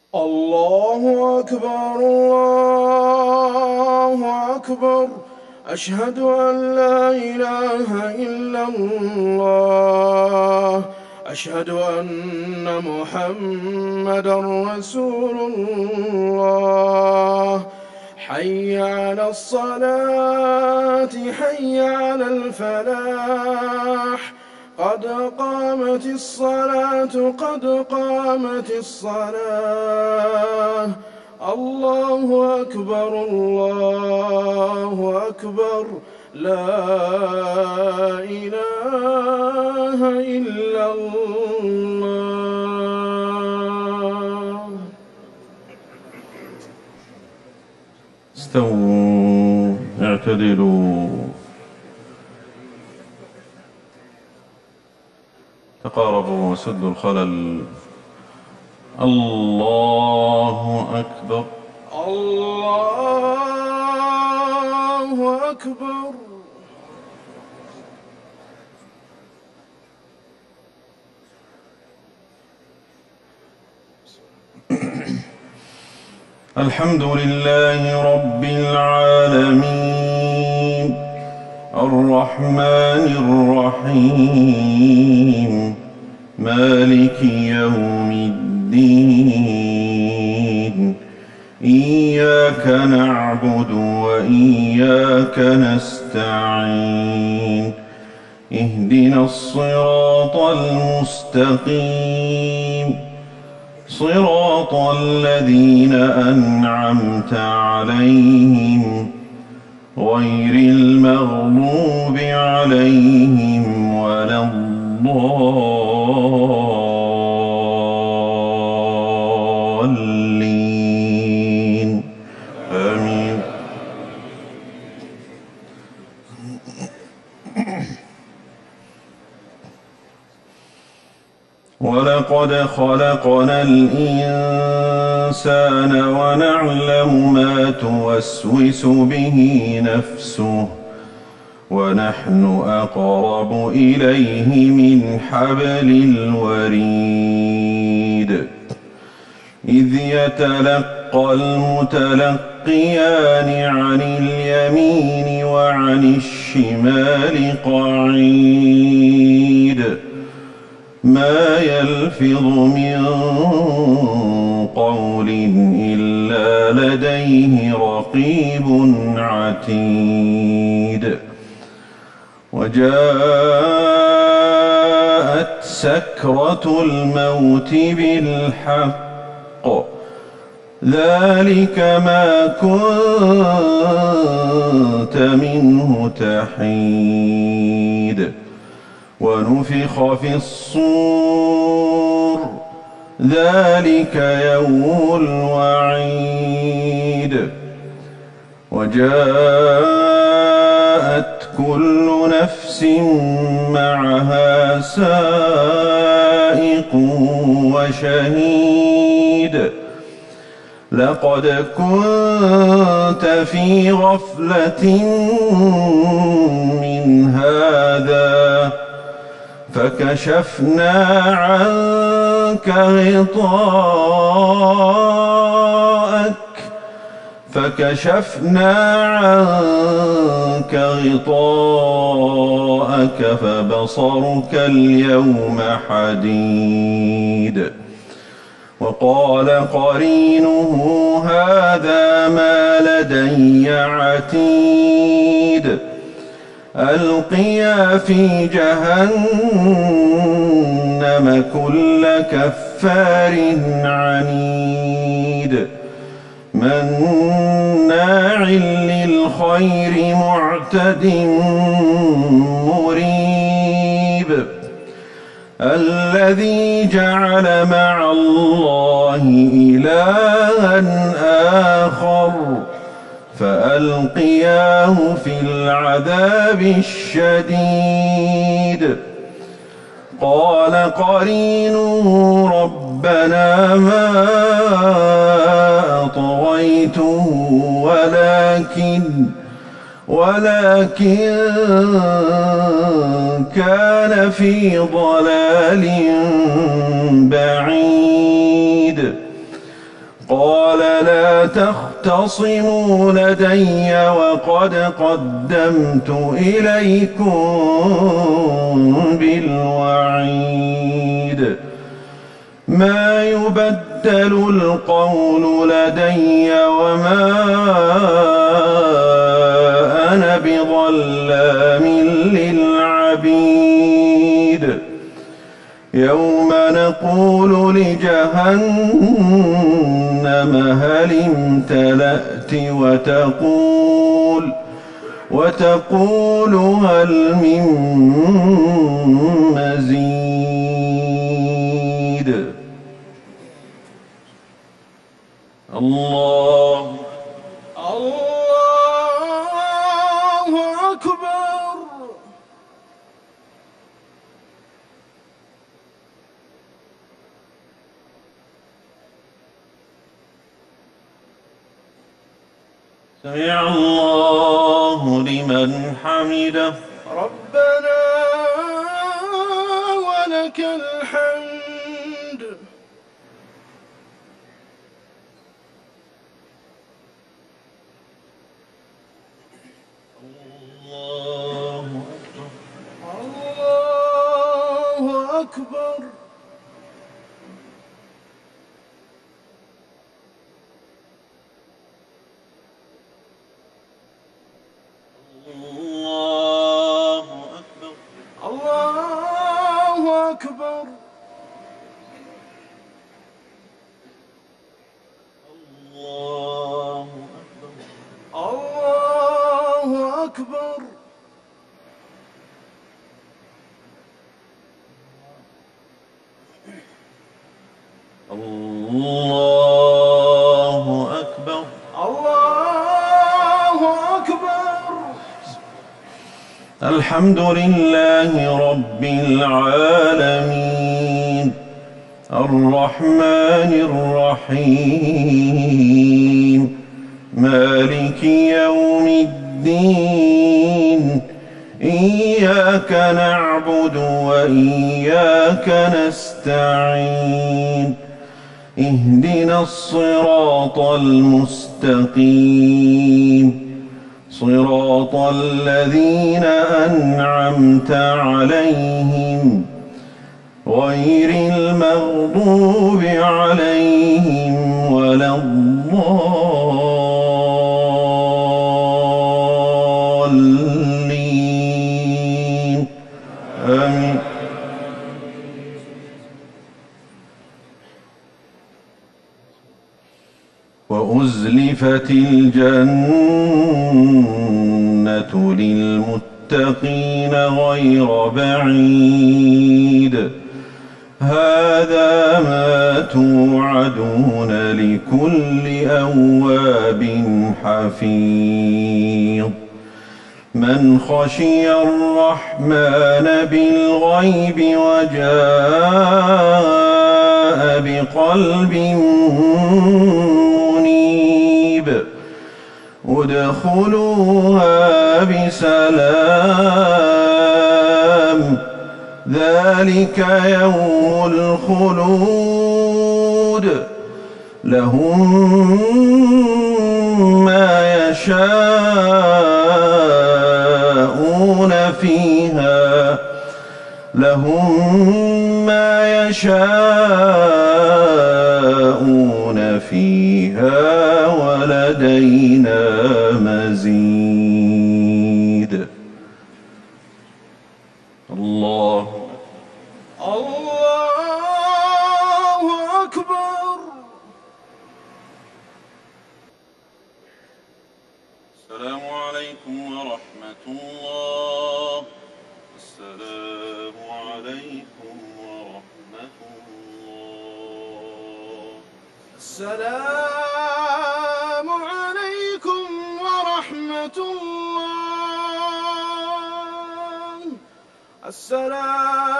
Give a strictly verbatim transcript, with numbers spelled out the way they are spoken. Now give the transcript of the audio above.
الله أكبر الله أكبر. أشهد أن لا إله إلا الله. أشهد أن محمدًا رسول الله. حي على الصلاة حي على الفلاح. قد قامت الصلاة قد قامت الصلاة. الله أكبر الله أكبر. لا إله إلا الله. استووا اعتدلوا تقاربوا وسدوا الخلل. الله أكبر الله أكبر. الحمد لله رب العالمين الرحمن الرحيم مالك يوم الدين. إياك نعبد وإياك نستعين. اهدنا الصراط المستقيم صراط الذين أنعمت عليهم غير المغضوب عليهم ولا الضالين آمين. ولقد خلقنا الإنسان ونعلم ما توسوس به نفسه ونحن أقرب إليه من حبل الوريد. إذ يتلقى المتلقيان عن اليمين وعن الشمال قعيد. ما يلفظ من قول إلا لديه رقيب عتيد. وجاءت سكرة الموت بالحق ذلك ما كنت منه تحيد. ونفخ في الصور ذلك يوم الوعيد. وجاءت كل نفس معها سائق وشهيد. لقد كنت في غفلة من هذا فكشفنا عنك غطاءك فكشفنا عنك غطاءك فبصرك اليوم حديد. وقال قرينه هذا ما لدي عتيد. ألقيا في جهنم كل كفار عنيد مناع للخير معتد مريب. الذي جعل مع الله إلها آخر فألقياه في العذاب الشديد. قال قرينه ربنا ما أطغيته ولكن ولكن كان في ضلال بعيد. تختصموا لدي وقد قدمت إليكم بالوعيد ما يبدل القول لدي وما أنا بظلام للعبيد يوم نقول لجهنم هل امتلأت وتقول وتقول هل من مزيد. الله الله أكبر. سمع الله لمن حمده. ربنا ولك الحمد. الله أكبر. الله أكبر. الله أكبر. الله أكبر. الله أكبر. الله أكبر. الله أكبر. الله أكبر. الحمد لله رب العالمين الرحمن الرحيم مالك يوم الدين إياك نعبد وإياك نستعين اهدنا الصراط المستقيم صراط الذين أنعمت عليهم غير المغضوب عليهم ولا الضالين آمين. وأزلفت الجنة للمتقين غير بعيد هذا ما توعدون لكل أواب حفيظ من خشي الرحمن بالغيب وجاء بقلب منيب ادخلوها بسلام ذلك يوم الخلود لهم ما يشاءون فيها لهم ما يشاءون فيها ولدينا مزيد. الله الله أكبر. السلام عليكم ورحمة الله. السلام عليكم ورحمة الله. السلام عليكم ورحمة الله. السلام